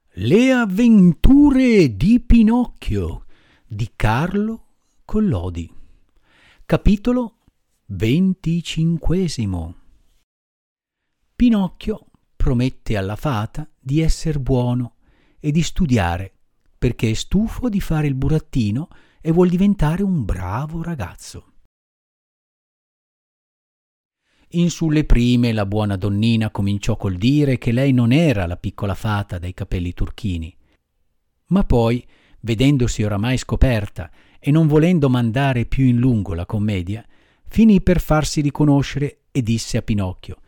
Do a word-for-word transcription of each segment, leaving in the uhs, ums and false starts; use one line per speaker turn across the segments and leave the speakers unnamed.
Le avventure di Pinocchio di Carlo Collodi. Capitolo venticinquesimo. Pinocchio promette alla fata di esser buono e di studiare, perché è stufo di fare il burattino e vuol diventare un bravo ragazzo. In sulle prime la buona donnina cominciò col dire che lei non era la piccola fata dai capelli turchini, ma poi, vedendosi oramai scoperta e non volendo mandare più in lungo la commedia, finì per farsi riconoscere e disse a Pinocchio: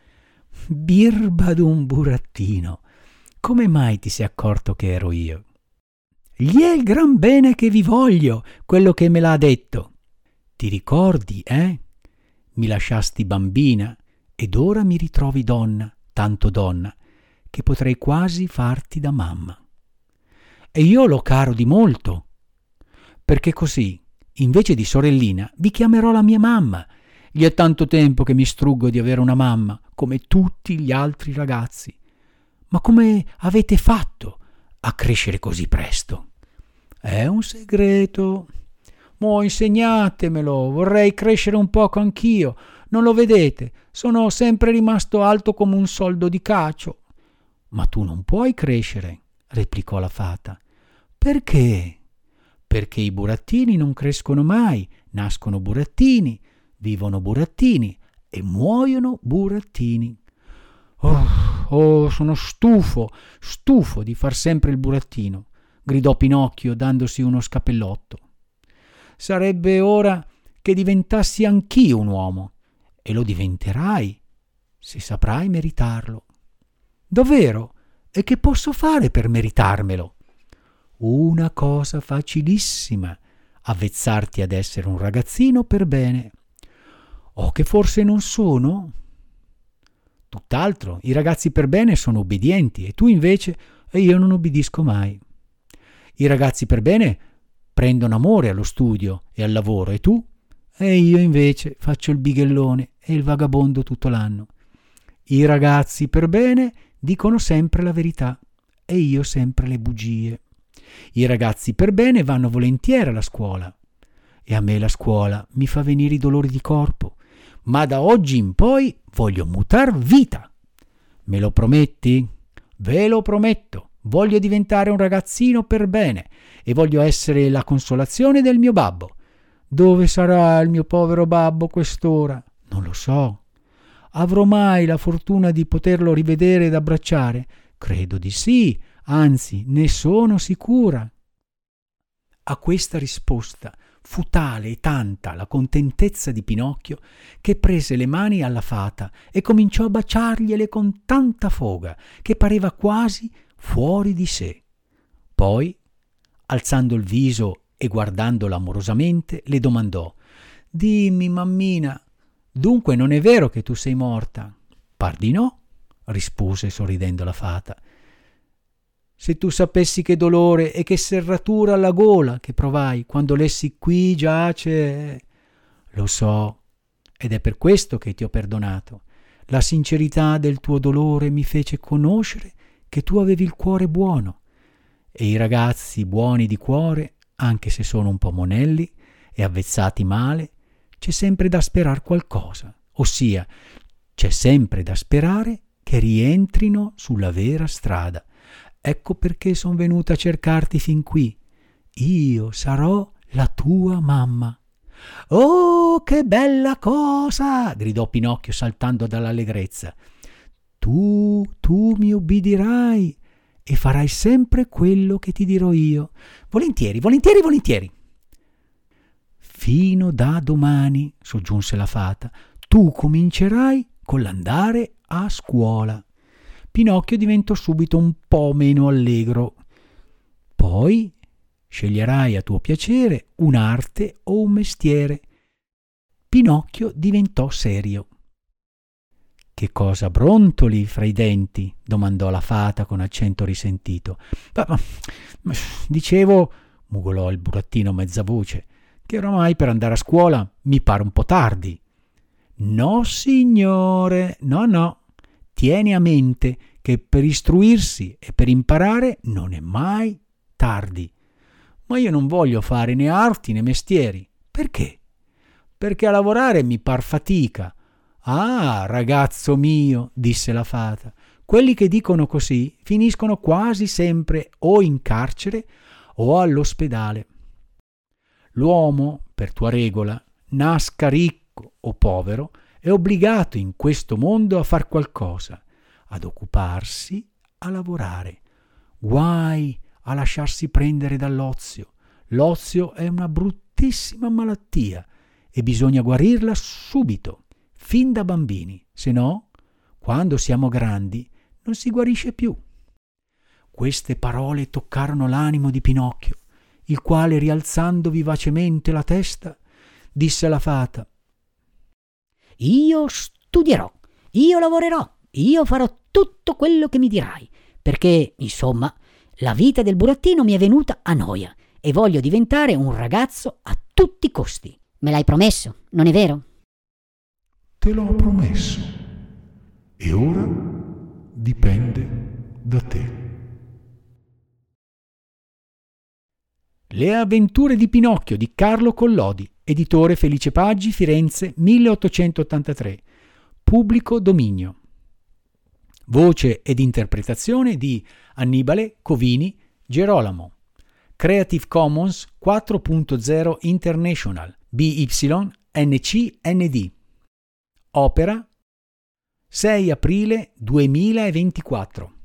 «Birba d'un burattino, come mai ti sei accorto che ero io?» «Gli è il gran bene che vi voglio, quello che me l'ha detto. Ti ricordi, eh? Mi lasciasti bambina ed ora mi ritrovi donna, tanto donna, che potrei quasi farti da mamma. E io lo caro di molto, perché così, invece di sorellina, vi chiamerò la mia mamma. Gli è tanto tempo che mi struggo di avere una mamma, come tutti gli altri ragazzi. Ma come avete fatto a crescere così presto? È un segreto. Mo' insegnatemelo, vorrei crescere un poco anch'io. Non lo vedete? Sono sempre rimasto alto come un soldo di cacio. Ma tu non puoi crescere, replicò la fata. Perché? Perché i burattini non crescono mai, nascono burattini, vivono burattini e muoiono burattini. Oh, oh, sono stufo, stufo di far sempre il burattino, gridò Pinocchio dandosi uno scappellotto. Sarebbe ora che diventassi anch'io un uomo, e lo diventerai se saprai meritarlo. Davvero? E che posso fare per meritarmelo? Una cosa facilissima, avvezzarti ad essere un ragazzino per bene. O che forse non sono? Tutt'altro, i ragazzi per bene sono obbedienti, e tu invece, e io non obbedisco mai. I ragazzi per bene prendono amore allo studio e al lavoro, e tu? E io invece faccio il bighellone e il vagabondo tutto l'anno. I ragazzi per bene dicono sempre la verità e io sempre le bugie. I ragazzi per bene vanno volentieri alla scuola e a me la scuola mi fa venire i dolori di corpo, ma da oggi in poi voglio mutar vita. Me lo prometti? Ve lo prometto. Voglio diventare un ragazzino per bene e voglio essere la consolazione del mio babbo. Dove sarà il mio povero babbo quest'ora? Non lo so. Avrò mai la fortuna di poterlo rivedere ed abbracciare? Credo di sì, anzi, ne sono sicura. A questa risposta fu tale e tanta la contentezza di Pinocchio che prese le mani alla fata e cominciò a baciargliele con tanta foga che pareva quasi fuori di sé. Poi, alzando il viso e guardandola amorosamente, le domandò: «Dimmi, mammina, dunque non è vero che tu sei morta?» «Par di no», rispose sorridendo la fata. «Se tu sapessi che dolore e che serratura alla gola che provai quando lessi qui giace...» «Lo so, ed è per questo che ti ho perdonato. La sincerità del tuo dolore mi fece conoscere che tu avevi il cuore buono, e i ragazzi buoni di cuore, anche se sono un po' monelli e avvezzati male, c'è sempre da sperar qualcosa, ossia c'è sempre da sperare che rientrino sulla vera strada. Ecco perché son venuta a cercarti fin qui. Io sarò la tua mamma». «Oh, che bella cosa!» gridò Pinocchio saltando dall'allegrezza. Tu, tu mi ubbidirai e farai sempre quello che ti dirò io. Volentieri, volentieri, volentieri. Fino da domani, soggiunse la fata, tu comincerai con l'andare a scuola. Pinocchio diventò subito un po' meno allegro. Poi sceglierai a tuo piacere un'arte o un mestiere. Pinocchio diventò serio. «Che cosa brontoli fra i denti?» domandò la fata con accento risentito. Ma, ma, ma, dicevo, mugolò il burattino a mezza voce, che oramai per andare a scuola mi pare un po' tardi. «No, signore, no, no. Tieni a mente che per istruirsi e per imparare non è mai tardi. Ma io non voglio fare né arti né mestieri. Perché? Perché a lavorare mi par fatica. Ah, ragazzo mio, disse la fata, quelli che dicono così finiscono quasi sempre o in carcere o all'ospedale. L'uomo, per tua regola, nasca ricco o povero, è obbligato in questo mondo a far qualcosa, ad occuparsi, a lavorare. Guai a lasciarsi prendere dall'ozio. L'ozio è una bruttissima malattia e bisogna guarirla subito, fin da bambini, se no, quando siamo grandi, non si guarisce più. Queste parole toccarono l'animo di Pinocchio, il quale, rialzando vivacemente la testa, disse alla fata:
«Io studierò, io lavorerò, io farò tutto quello che mi dirai, perché, insomma, la vita del burattino mi è venuta a noia e voglio diventare un ragazzo a tutti i costi. Me l'hai promesso, non è vero?»
«Te l'ho promesso, e ora dipende da te».
Le avventure di Pinocchio di Carlo Collodi, editore Felice Paggi, Firenze milleottocentottantatré, pubblico dominio. Voce ed interpretazione di Annibale Covini Gerolamo. Creative Commons quattro punto zero International B Y N C N D. Opera sei aprile duemilaventiquattro.